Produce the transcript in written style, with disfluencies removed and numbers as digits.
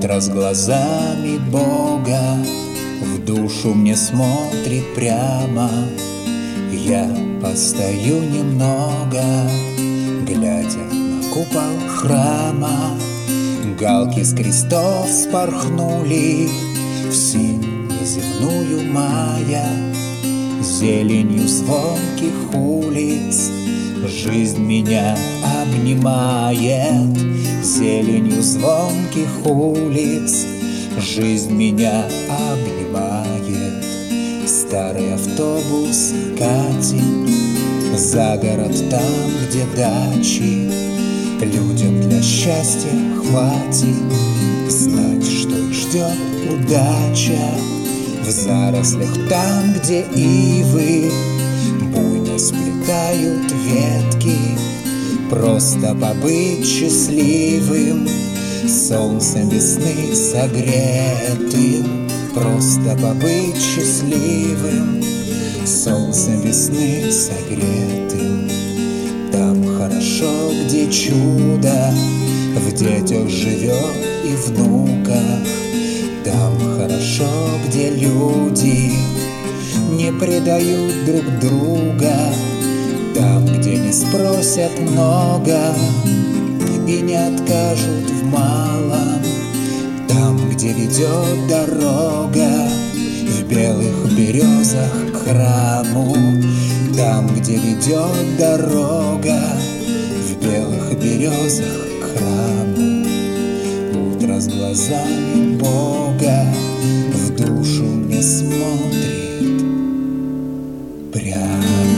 Утро с глазами Бога в душу мне смотрит прямо. Я постою немного, глядя на купол храма. Галки с крестов спорхнули в синь неземную мая. Зеленью звонких улиц жизнь меня обнимает. Зеленью звонких улиц жизнь меня обнимает. Старый автобус катит за город там, где дачи. Людям для счастья хватит знать, что их ждет удача. В зарослях там, где ивы буйно сплетают ветки. Просто побыть счастливым, солнцем весны согретым. Просто побыть счастливым, солнцем весны согретым. Там хорошо, где чудо в детях живет и внуках. Там хорошо, где люди не предают друг друга. Там, где не спросят много и не откажут в малом. Там, где ведет дорога в белых березах к храму. Там, где ведет дорога в белых березах к храму. Утро с глазами Бога в душу мне смотрит прямо.